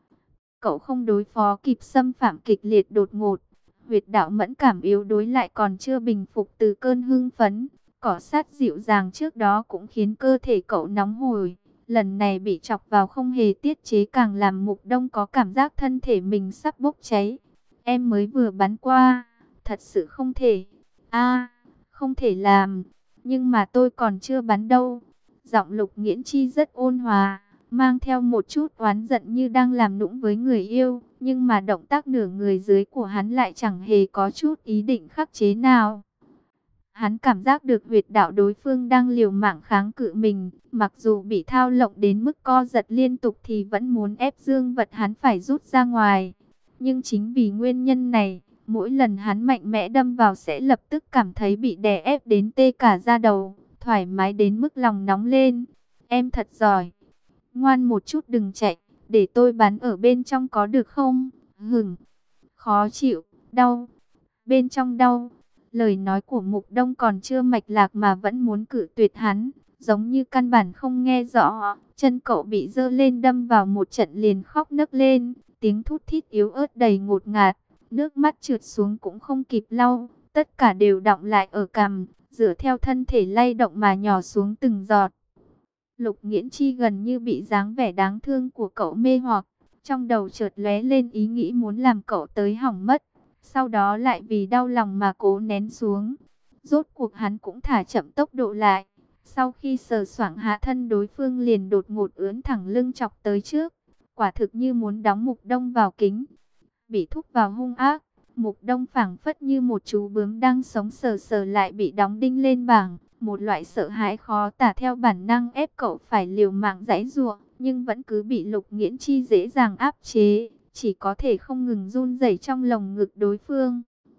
Cậu không đối phó kịp xâm phạm kịch liệt đột ngột. Huyệt đạo mẫn cảm yếu đối lại còn chưa bình phục từ cơn hưng phấn. Cỏ sát dịu dàng trước đó cũng khiến cơ thể cậu nóng hổi. Lần này bị chọc vào không hề tiết chế càng làm Mục Đông có cảm giác thân thể mình sắp bốc cháy. Em mới vừa bắn qua, thật sự không thể. A, không thể làm. Nhưng mà tôi còn chưa bắn đâu. Giọng Lục Nghiễn Chi rất ôn hòa, mang theo một chút oán giận như đang làm nũng với người yêu. Nhưng mà động tác nửa người dưới của hắn lại chẳng hề có chút ý định khắc chế nào. Hắn cảm giác được huyệt đạo đối phương đang liều mạng kháng cự mình. Mặc dù bị thao lộng đến mức co giật liên tục thì vẫn muốn ép dương vật hắn phải rút ra ngoài. Nhưng chính vì nguyên nhân này, mỗi lần hắn mạnh mẽ đâm vào sẽ lập tức cảm thấy bị đè ép đến tê cả da đầu, thoải mái đến mức lòng nóng lên. Em thật giỏi. Ngoan một chút đừng chạy, để tôi bắn ở bên trong có được không? Hửng, khó chịu, đau, bên trong đau. Lời nói của Mục Đông còn chưa mạch lạc mà vẫn muốn cự tuyệt hắn, giống như căn bản không nghe rõ. Chân cậu bị giơ lên đâm vào một trận liền khóc nấc lên, tiếng thút thít yếu ớt đầy ngột ngạt, nước mắt trượt xuống cũng không kịp lau, tất cả đều đọng lại ở cằm, dựa theo thân thể lay động mà nhỏ xuống từng giọt. Lục Nghiễn Chi gần như bị dáng vẻ đáng thương của cậu mê hoặc, trong đầu chợt lóe lên ý nghĩ muốn làm cậu tới hỏng mất, sau đó lại vì đau lòng mà cố nén xuống. Rốt cuộc hắn cũng thả chậm tốc độ lại, sau khi sờ soạng hạ thân đối phương liền đột ngột ướn thẳng lưng chọc tới trước, quả thực như muốn đóng Mục Đông vào kính. Bị thúc vào hung ác, Mục Đông phảng phất như một chú bướm đang sống sờ sờ lại bị đóng đinh lên bảng. Một loại sợ hãi khó tả theo bản năng ép cậu phải liều mạng giãy giụa, nhưng vẫn cứ bị Lục Nghiễn Chi dễ dàng áp chế, chỉ có thể không ngừng run rẩy trong lồng ngực đối phương.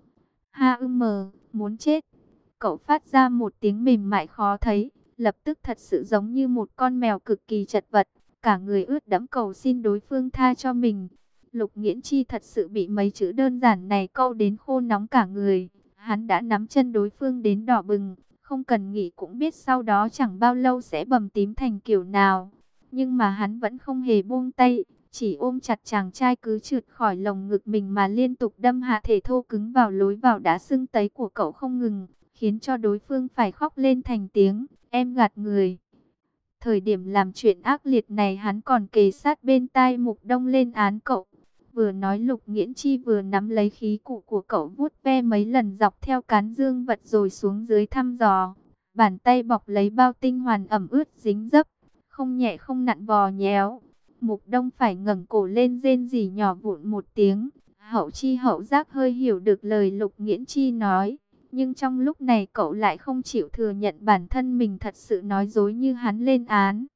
Ha ư mờ, muốn chết. Cậu phát ra một tiếng mềm mại khó thấy, lập tức thật sự giống như một con mèo cực kỳ chật vật, cả người ướt đẫm cầu xin đối phương tha cho mình. Lục Nghiễn Chi thật sự bị mấy chữ đơn giản này câu đến khô nóng cả người. Hắn đã nắm chân đối phương đến đỏ bừng, không cần nghĩ cũng biết sau đó chẳng bao lâu sẽ bầm tím thành kiểu nào. Nhưng mà hắn vẫn không hề buông tay, chỉ ôm chặt chàng trai cứ trượt khỏi lồng ngực mình mà liên tục đâm hạ thể thô cứng vào lối vào đá sưng tấy của cậu không ngừng, khiến cho đối phương phải khóc lên thành tiếng, em gạt người. Thời điểm làm chuyện ác liệt này hắn còn kề sát bên tai Mục Đông lên án cậu. Vừa nói Lục Nghiễn Chi vừa nắm lấy khí cụ của cậu vuốt ve mấy lần dọc theo cán dương vật rồi xuống dưới thăm dò. Bàn tay bọc lấy bao tinh hoàn ẩm ướt dính dấp, không nhẹ không nặng vò nhéo. Mục Đông phải ngẩng cổ lên rên rỉ nhỏ vụn một tiếng. Hậu chi hậu giác hơi hiểu được lời Lục Nghiễn Chi nói. Nhưng trong lúc này cậu lại không chịu thừa nhận bản thân mình thật sự nói dối như hắn lên án.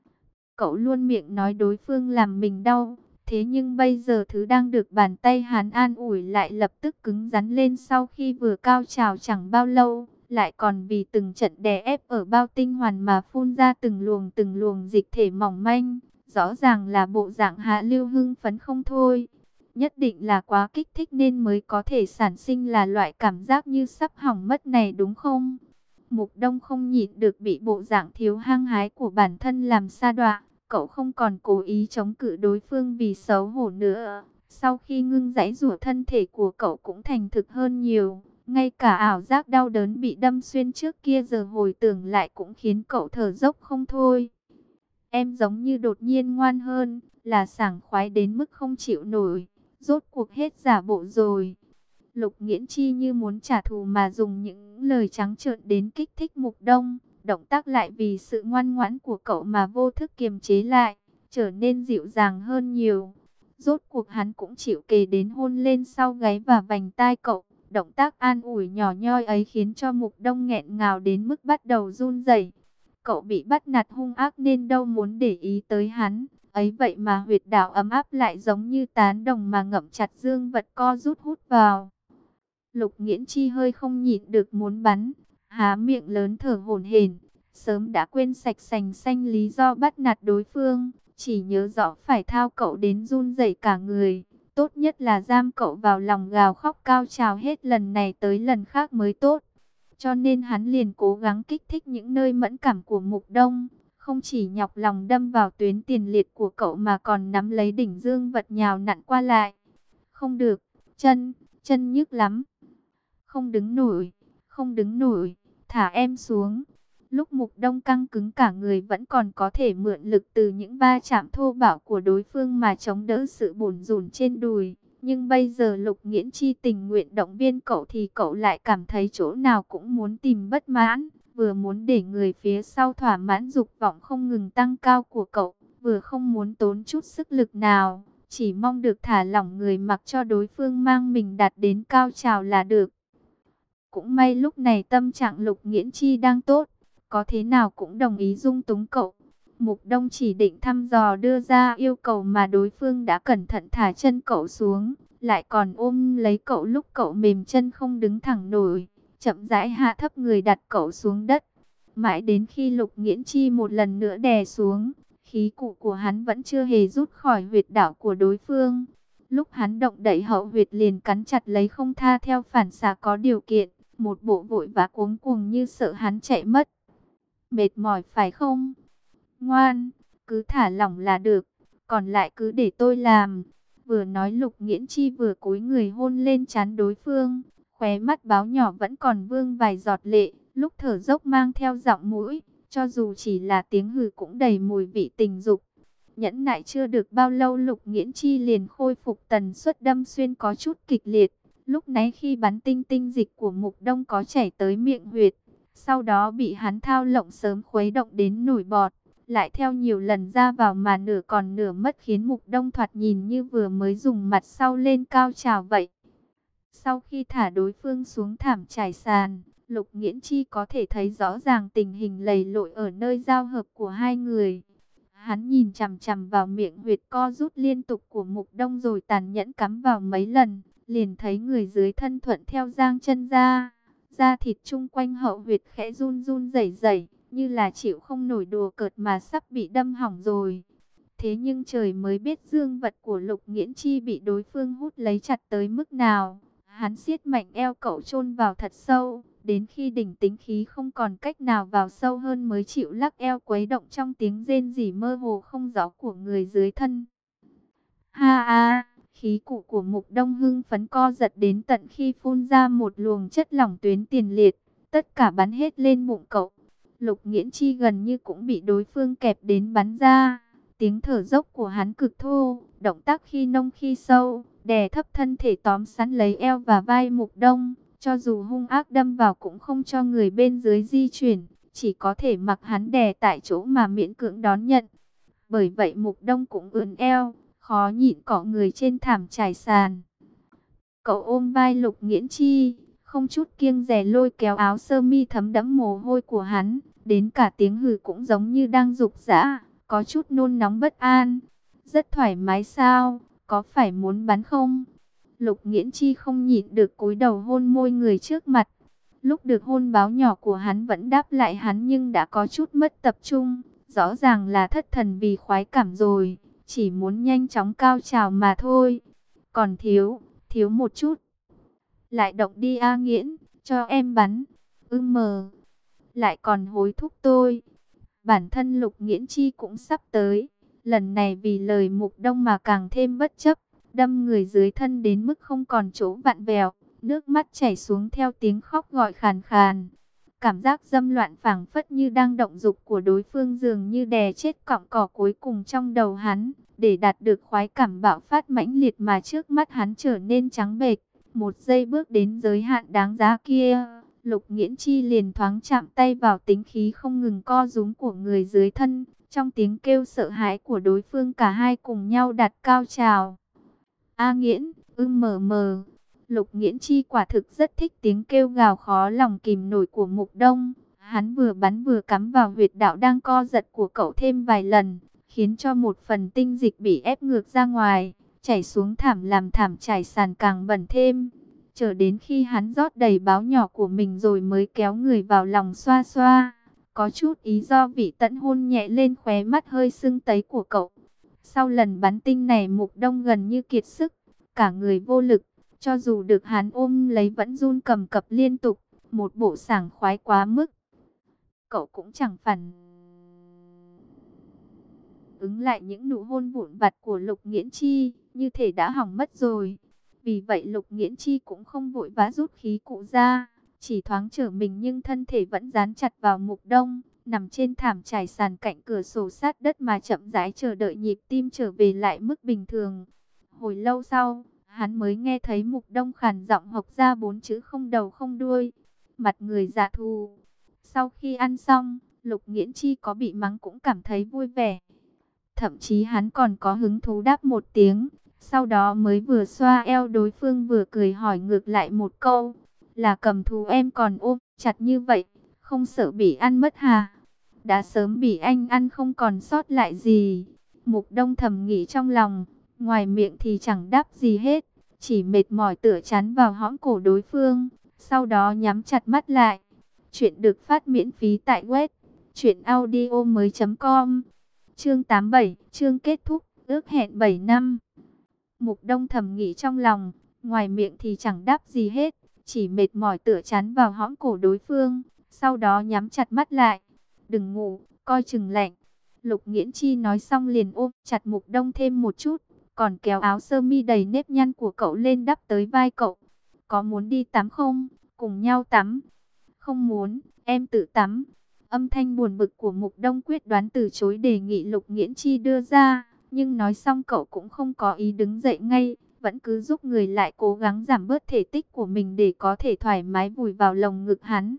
Cậu luôn miệng nói đối phương làm mình đau. Thế nhưng bây giờ thứ đang được bàn tay hắn an ủi lại lập tức cứng rắn lên sau khi vừa cao trào chẳng bao lâu. Lại còn vì từng trận đè ép ở bao tinh hoàn mà phun ra từng luồng từng luồng dịch thể mỏng manh. Rõ ràng là bộ dạng Hạ Lưu hưng phấn không thôi. Nhất định là quá kích thích nên mới có thể sản sinh là loại cảm giác như sắp hỏng mất này đúng không? Mục Đông không nhịn được bị bộ dạng thiếu hăng hái của bản thân làm sa đọa. Cậu không còn cố ý chống cự đối phương vì xấu hổ nữa. Sau khi ngưng giãy giụa thân thể của cậu cũng thành thực hơn nhiều. Ngay cả ảo giác đau đớn bị đâm xuyên trước kia giờ hồi tưởng lại cũng khiến cậu thở dốc không thôi. Em giống như đột nhiên ngoan hơn, là sảng khoái đến mức không chịu nổi. Rốt cuộc hết giả bộ rồi. Lục Nghiễn Chi như muốn trả thù mà dùng những lời trắng trợn đến kích thích Mục Đông. Động tác lại vì sự ngoan ngoãn của cậu mà vô thức kiềm chế lại, trở nên dịu dàng hơn nhiều. Rốt cuộc hắn cũng chịu kề đến hôn lên sau gáy và vành tai cậu. Động tác an ủi nhỏ nhoi ấy khiến cho Mục Đông nghẹn ngào đến mức bắt đầu run rẩy. Cậu bị bắt nạt hung ác nên đâu muốn để ý tới hắn. Ấy vậy mà huyệt đạo ấm áp lại giống như tán đồng mà ngậm chặt dương vật co rút hút vào. Lục Nghiễn Chi hơi không nhịn được muốn bắn, há miệng lớn thở hổn hển, sớm đã quên sạch sành xanh lý do bắt nạt đối phương, chỉ nhớ rõ phải thao cậu đến run rẩy cả người, tốt nhất là giam cậu vào lòng gào khóc cao trào hết lần này tới lần khác mới tốt. Cho nên hắn liền cố gắng kích thích những nơi mẫn cảm của Mục Đông, không chỉ nhọc lòng đâm vào tuyến tiền liệt của cậu mà còn nắm lấy đỉnh dương vật nhào nặn qua lại. Không được, chân, chân nhức lắm. Không đứng nổi, không đứng nổi, thả em xuống. Lúc Mục Đông căng cứng cả người vẫn còn có thể mượn lực từ những va chạm thô bạo của đối phương mà chống đỡ sự bủn rủn trên đùi. Nhưng bây giờ Lục Nghiễn Chi tình nguyện động viên cậu thì cậu lại cảm thấy chỗ nào cũng muốn tìm bất mãn. Vừa muốn để người phía sau thỏa mãn dục vọng không ngừng tăng cao của cậu, vừa không muốn tốn chút sức lực nào. Chỉ mong được thả lỏng người mặc cho đối phương mang mình đạt đến cao trào là được. Cũng may lúc này tâm trạng Lục Nghiễn Chi đang tốt, có thế nào cũng đồng ý dung túng cậu. Mục Đông chỉ định thăm dò đưa ra yêu cầu mà đối phương đã cẩn thận thả chân cậu xuống, lại còn ôm lấy cậu lúc cậu mềm chân không đứng thẳng nổi, chậm rãi hạ thấp người đặt cậu xuống đất. Mãi đến khi Lục Nghiễn Chi một lần nữa đè xuống, khí cụ của hắn vẫn chưa hề rút khỏi huyệt đạo của đối phương. Lúc hắn động đậy hậu huyệt liền cắn chặt lấy không tha theo phản xạ có điều kiện, một bộ vội vã cuống cuồng như sợ hắn chạy mất. Mệt mỏi phải không? Ngoan, cứ thả lỏng là được, còn lại cứ để tôi làm. Vừa nói Lục Nghiễn Chi vừa cúi người hôn lên trán đối phương, khóe mắt báo nhỏ vẫn còn vương vài giọt lệ, lúc thở dốc mang theo giọng mũi, cho dù chỉ là tiếng hừ cũng đầy mùi vị tình dục. Nhẫn nại chưa được bao lâu Lục Nghiễn Chi liền khôi phục tần suất đâm xuyên có chút kịch liệt. Lúc nãy khi bắn tinh tinh dịch của Mục Đông có chảy tới miệng huyệt, sau đó bị hắn thao lộng sớm khuấy động đến nổi bọt, lại theo nhiều lần ra vào mà nửa còn nửa mất khiến Mục Đông thoạt nhìn như vừa mới dùng mặt sau lên cao trào vậy. Sau khi thả đối phương xuống thảm trải sàn, Lục Nghiễn Chi có thể thấy rõ ràng tình hình lầy lội ở nơi giao hợp của hai người. Hắn nhìn chằm chằm vào miệng huyệt co rút liên tục của Mục Đông rồi tàn nhẫn cắm vào mấy lần, liền thấy người dưới thân thuận theo giang chân ra. Da thịt chung quanh hậu huyệt khẽ run run rẩy rẩy, như là chịu không nổi đùa cợt mà sắp bị đâm hỏng rồi. Thế nhưng trời mới biết dương vật của Lục Nghiễn Chi bị đối phương hút lấy chặt tới mức nào. Hắn siết mạnh eo cậu chôn vào thật sâu, đến khi đỉnh tính khí không còn cách nào vào sâu hơn mới chịu lắc eo quấy động trong tiếng rên rỉ mơ hồ không rõ của người dưới thân. Ha ha! Khí cụ của Mục Đông hưng phấn co giật đến tận khi phun ra một luồng chất lỏng tuyến tiền liệt, tất cả bắn hết lên bụng cậu. Lục Nghiễn Chi gần như cũng bị đối phương kẹp đến bắn ra. Tiếng thở dốc của hắn cực thô, động tác khi nông khi sâu, đè thấp thân thể tóm sắn lấy eo và vai Mục Đông, cho dù hung ác đâm vào cũng không cho người bên dưới di chuyển, chỉ có thể mặc hắn đè tại chỗ mà miễn cưỡng đón nhận. Bởi vậy Mục Đông cũng ưỡn eo, khó nhịn cọ người trên thảm trải sàn. Cậu ôm vai Lục Nghiễn Chi, không chút kiêng dè lôi kéo áo sơ mi thấm đẫm mồ hôi của hắn, đến cả tiếng hừ cũng giống như đang giục giã, có chút nôn nóng bất an. Rất thoải mái sao, có phải muốn bắn không? Lục Nghiễn Chi không nhịn được cúi đầu hôn môi người trước mặt. Lúc được hôn báo nhỏ của hắn vẫn đáp lại hắn nhưng đã có chút mất tập trung, rõ ràng là thất thần vì khoái cảm rồi, chỉ muốn nhanh chóng cao trào mà thôi. Còn thiếu, thiếu một chút. Lại động đi A Nghiễn, cho em bắn. Ưm mờ. Lại còn hối thúc tôi. Bản thân Lục Nghiễn Chi cũng sắp tới. Lần này vì lời Mục Đông mà càng thêm bất chấp. Đâm người dưới thân đến mức không còn chỗ vặn vẹo. Nước mắt chảy xuống theo tiếng khóc gọi khàn khàn. Cảm giác dâm loạn phảng phất như đang động dục của đối phương, dường như đè chết cọng cỏ cuối cùng trong đầu hắn. Để đạt được khoái cảm bạo phát mãnh liệt mà trước mắt hắn trở nên trắng bệch. Một giây bước đến giới hạn đáng giá kia, Lục Nghiễn Chi liền thoáng chạm tay vào tính khí không ngừng co rúm của người dưới thân. Trong tiếng kêu sợ hãi của đối phương, cả hai cùng nhau đặt cao trào. A Nghiễn, ưm mờ mờ. Lục Nghiễn Chi quả thực rất thích tiếng kêu gào khó lòng kìm nổi của Mục Đông. Hắn vừa bắn vừa cắm vào huyệt đạo đang co giật của cậu thêm vài lần, khiến cho một phần tinh dịch bị ép ngược ra ngoài, chảy xuống thảm làm thảm trải sàn càng bẩn thêm. Chờ đến khi hắn rót đầy báo nhỏ của mình rồi mới kéo người vào lòng xoa xoa, có chút ý do vị tận hôn nhẹ lên khóe mắt hơi sưng tấy của cậu. Sau lần bắn tinh này Mục Đông gần như kiệt sức, cả người vô lực, cho dù được hắn ôm lấy vẫn run cầm cập liên tục, một bộ sảng khoái quá mức. Cậu cũng chẳng phản ứng lại những nụ hôn vụn vặt của Lục Nghiễn Chi, như thể đã hỏng mất rồi. Vì vậy Lục Nghiễn Chi cũng không vội vã rút khí cụ ra, chỉ thoáng trở mình nhưng thân thể vẫn dán chặt vào Mục Đông, nằm trên thảm trải sàn cạnh cửa sổ sát đất mà chậm rãi chờ đợi nhịp tim trở về lại mức bình thường. Hồi lâu sau, hắn mới nghe thấy Mục Đông khàn giọng hộc ra bốn chữ không đầu không đuôi, mặt người dạ thù. Sau khi ăn xong, Lục Nghiễn Chi có bị mắng cũng cảm thấy vui vẻ. Thậm chí hắn còn có hứng thú đáp một tiếng, sau đó mới vừa xoa eo đối phương vừa cười hỏi ngược lại một câu, là cầm thú em còn ôm chặt như vậy, không sợ bị ăn mất hả? Đã sớm bị anh ăn không còn sót lại gì. Mục Đông thầm nghĩ trong lòng, ngoài miệng thì chẳng đáp gì hết, chỉ mệt mỏi tựa chán vào hõm cổ đối phương, sau đó nhắm chặt mắt lại. Chuyện được phát miễn phí tại web truyện audio mới chấm com. Chương tám mươi bảy, chương kết thúc, ước hẹn bảy năm. Mục Đông thầm nghĩ trong lòng, ngoài miệng thì chẳng đáp gì hết, chỉ mệt mỏi tựa chán vào hõm cổ đối phương, sau đó nhắm chặt mắt lại. Đừng ngủ, coi chừng lạnh. Lục Nghiễn Chi nói xong liền ôm chặt Mục Đông thêm một chút, còn kéo áo sơ mi đầy nếp nhăn của cậu lên đắp tới vai cậu. Có muốn đi tắm không? Cùng nhau tắm. Không muốn, em tự tắm. Âm thanh buồn bực của Mục Đông quyết đoán từ chối đề nghị Lục Nghiễn Chi đưa ra, nhưng nói xong cậu cũng không có ý đứng dậy ngay, vẫn cứ giúp người lại cố gắng giảm bớt thể tích của mình để có thể thoải mái vùi vào lồng ngực hắn.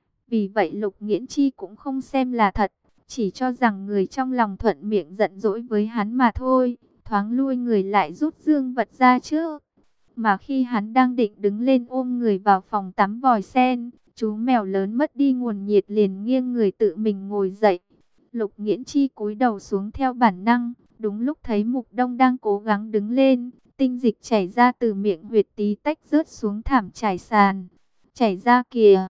Vì vậy Lục Nghiễn Chi cũng không xem là thật, chỉ cho rằng người trong lòng thuận miệng giận dỗi với hắn mà thôi, thoáng lui người lại rút dương vật ra trước. Mà khi hắn đang định đứng lên ôm người vào phòng tắm vòi sen, chú mèo lớn mất đi nguồn nhiệt liền nghiêng người tự mình ngồi dậy. Lục Nghiễn Chi cúi đầu xuống theo bản năng, đúng lúc thấy Mục Đông đang cố gắng đứng lên, tinh dịch chảy ra từ miệng huyệt tí tách rớt xuống thảm trải sàn. Chảy ra kìa.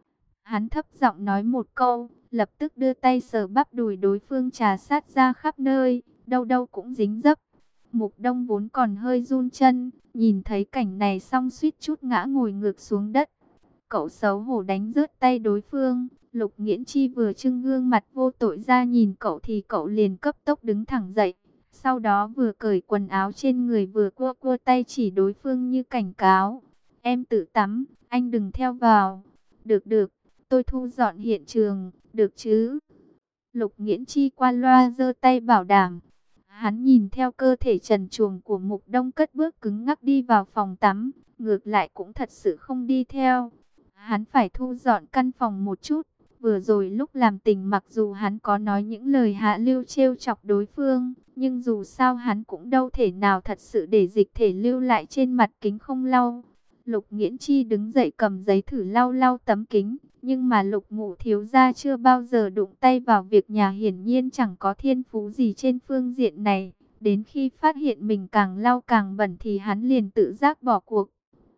Hắn thấp giọng nói một câu, lập tức đưa tay sờ bắp đùi đối phương trà sát ra khắp nơi, đâu đâu cũng dính dấp. Mục Đông vốn còn hơi run chân, nhìn thấy cảnh này xong suýt chút ngã ngồi ngược xuống đất. Cậu xấu hổ đánh rớt tay đối phương. Lục Nghiễn Chi vừa trưng gương mặt vô tội ra nhìn cậu thì cậu liền cấp tốc đứng thẳng dậy. Sau đó vừa cởi quần áo trên người vừa cua cua tay chỉ đối phương như cảnh cáo. Em tự tắm, anh đừng theo vào. Được được, tôi thu dọn hiện trường, được chứ? Lục Nghiễn Chi qua loa giơ tay bảo đảm. Hắn nhìn theo cơ thể trần truồng của Mục Đông cất bước cứng ngắc đi vào phòng tắm, ngược lại cũng thật sự không đi theo. Hắn phải thu dọn căn phòng một chút. Vừa rồi lúc làm tình mặc dù hắn có nói những lời hạ lưu trêu chọc đối phương, nhưng dù sao hắn cũng đâu thể nào thật sự để dịch thể lưu lại trên mặt kính không lau. Lục Nghiễn Chi đứng dậy cầm giấy thử lau lau tấm kính, nhưng mà Lục Ngũ thiếu gia chưa bao giờ đụng tay vào việc nhà, hiển nhiên chẳng có thiên phú gì trên phương diện này. Đến khi phát hiện mình càng lau càng bẩn thì hắn liền tự giác bỏ cuộc.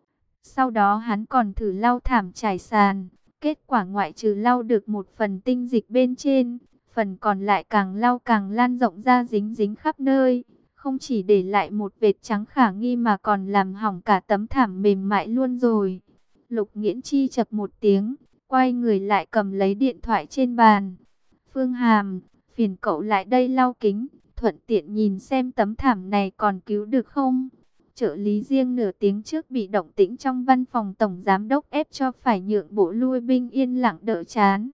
Sau đó hắn còn thử lau thảm trải sàn. Kết quả ngoại trừ lau được một phần tinh dịch bên trên, phần còn lại càng lau càng lan rộng ra dính dính khắp nơi. Không chỉ để lại một vệt trắng khả nghi mà còn làm hỏng cả tấm thảm mềm mại luôn rồi. Lục Nghiễn Chi chập một tiếng, quay người lại cầm lấy điện thoại trên bàn. Phương Hàm, phiền cậu lại đây lau kính, thuận tiện nhìn xem tấm thảm này còn cứu được không? Trợ lý riêng nửa tiếng trước bị động tĩnh trong văn phòng tổng giám đốc ép cho phải nhượng bộ lui binh yên lặng đỡ chán.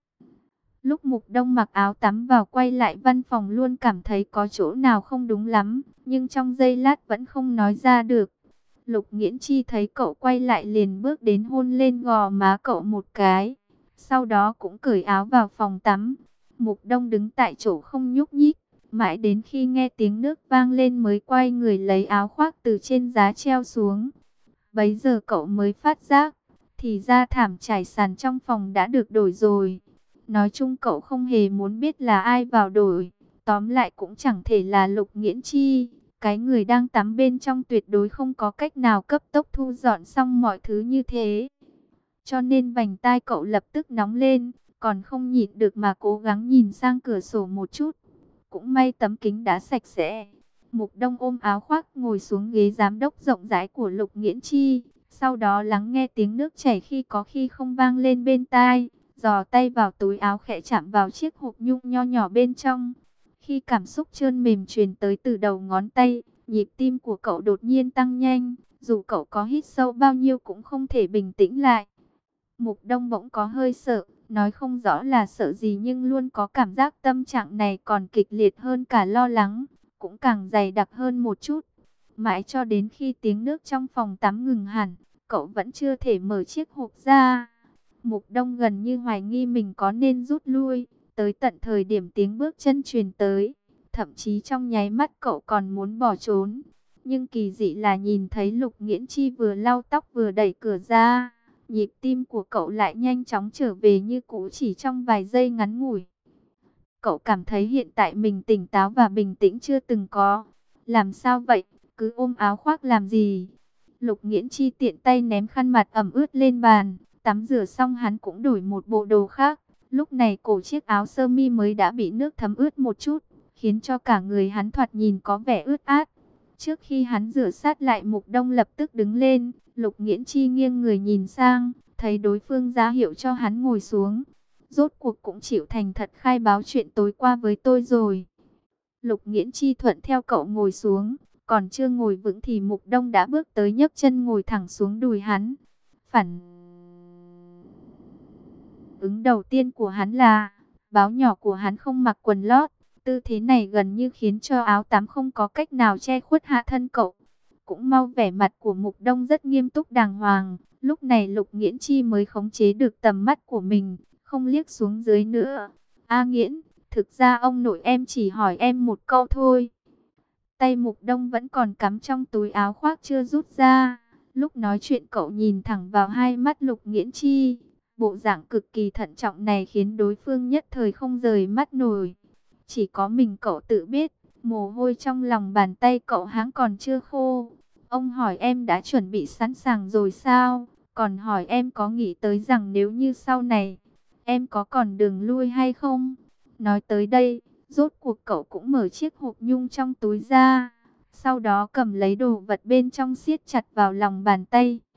Lúc Mục Đông mặc áo tắm vào quay lại văn phòng luôn cảm thấy có chỗ nào không đúng lắm, nhưng trong giây lát vẫn không nói ra được. Lục Nghiễn Chi thấy cậu quay lại liền bước đến hôn lên gò má cậu một cái, sau đó cũng cởi áo vào phòng tắm. Mục Đông đứng tại chỗ không nhúc nhích, mãi đến khi nghe tiếng nước vang lên mới quay người lấy áo khoác từ trên giá treo xuống. Bấy giờ cậu mới phát giác, thì ra thảm trải sàn trong phòng đã được đổi rồi. Nói chung cậu không hề muốn biết là ai vào đổi, tóm lại cũng chẳng thể là Lục Nghiễn Chi. Cái người đang tắm bên trong tuyệt đối không có cách nào cấp tốc thu dọn xong mọi thứ như thế. Cho nên vành tai cậu lập tức nóng lên, còn không nhịn được mà cố gắng nhìn sang cửa sổ một chút. Cũng may tấm kính đã sạch sẽ. Mục Đông ôm áo khoác ngồi xuống ghế giám đốc rộng rãi của Lục Nghiễn Chi. Sau đó lắng nghe tiếng nước chảy khi có khi không vang lên bên tai. Giò tay vào túi áo khẽ chạm vào chiếc hộp nhung nho nhỏ bên trong. Khi cảm xúc trơn mềm truyền tới từ đầu ngón tay, nhịp tim của cậu đột nhiên tăng nhanh. Dù cậu có hít sâu bao nhiêu cũng không thể bình tĩnh lại. Mục Đông bỗng có hơi sợ. Nói không rõ là sợ gì nhưng luôn có cảm giác tâm trạng này còn kịch liệt hơn cả lo lắng, cũng càng dày đặc hơn một chút. Mãi cho đến khi tiếng nước trong phòng tắm ngừng hẳn, cậu vẫn chưa thể mở chiếc hộp ra. Mục Đông gần như hoài nghi mình có nên rút lui, tới tận thời điểm tiếng bước chân truyền tới. Thậm chí trong nháy mắt cậu còn muốn bỏ trốn. Nhưng kỳ dị là nhìn thấy Lục Nghiễn Chi vừa lau tóc vừa đẩy cửa ra. Nhịp tim của cậu lại nhanh chóng trở về như cũ chỉ trong vài giây ngắn ngủi. Cậu cảm thấy hiện tại mình tỉnh táo và bình tĩnh chưa từng có. Làm sao vậy? Cứ ôm áo khoác làm gì? Lục Nghiễn Chi tiện tay ném khăn mặt ẩm ướt lên bàn. Tắm rửa xong hắn cũng đổi một bộ đồ khác. Lúc này cổ chiếc áo sơ mi mới đã bị nước thấm ướt một chút, khiến cho cả người hắn thoạt nhìn có vẻ ướt át. Trước khi hắn rửa sát lại, Mục Đông lập tức đứng lên. Lục Nghiễn Chi nghiêng người nhìn sang, thấy đối phương ra hiệu cho hắn ngồi xuống. Rốt cuộc cũng chịu thành thật khai báo chuyện tối qua với tôi rồi. Lục Nghiễn Chi thuận theo cậu ngồi xuống, còn chưa ngồi vững thì Mục Đông đã bước tới nhấc chân ngồi thẳng xuống đùi hắn. Phản ứng đầu tiên của hắn là, báo nhỏ của hắn không mặc quần lót. Tư thế này gần như khiến cho áo tắm không có cách nào che khuất hạ thân cậu. Cũng mau vẻ mặt của Mục Đông rất nghiêm túc đàng hoàng. Lúc này Lục Nghiễn Chi mới khống chế được tầm mắt của mình, không liếc xuống dưới nữa. A Nghiễn, thực ra ông nội em chỉ hỏi em một câu thôi. Tay Mục Đông vẫn còn cắm trong túi áo khoác chưa rút ra. Lúc nói chuyện cậu nhìn thẳng vào hai mắt Lục Nghiễn Chi. Bộ dạng cực kỳ thận trọng này khiến đối phương nhất thời không rời mắt nổi. Chỉ có mình cậu tự biết, mồ hôi trong lòng bàn tay cậu hãng còn chưa khô. Ông hỏi em đã chuẩn bị sẵn sàng rồi sao? Còn hỏi em có nghĩ tới rằng nếu như sau này, em có còn đường lui hay không? Nói tới đây, rốt cuộc cậu cũng mở chiếc hộp nhung trong túi ra. Sau đó cầm lấy đồ vật bên trong siết chặt vào lòng bàn tay.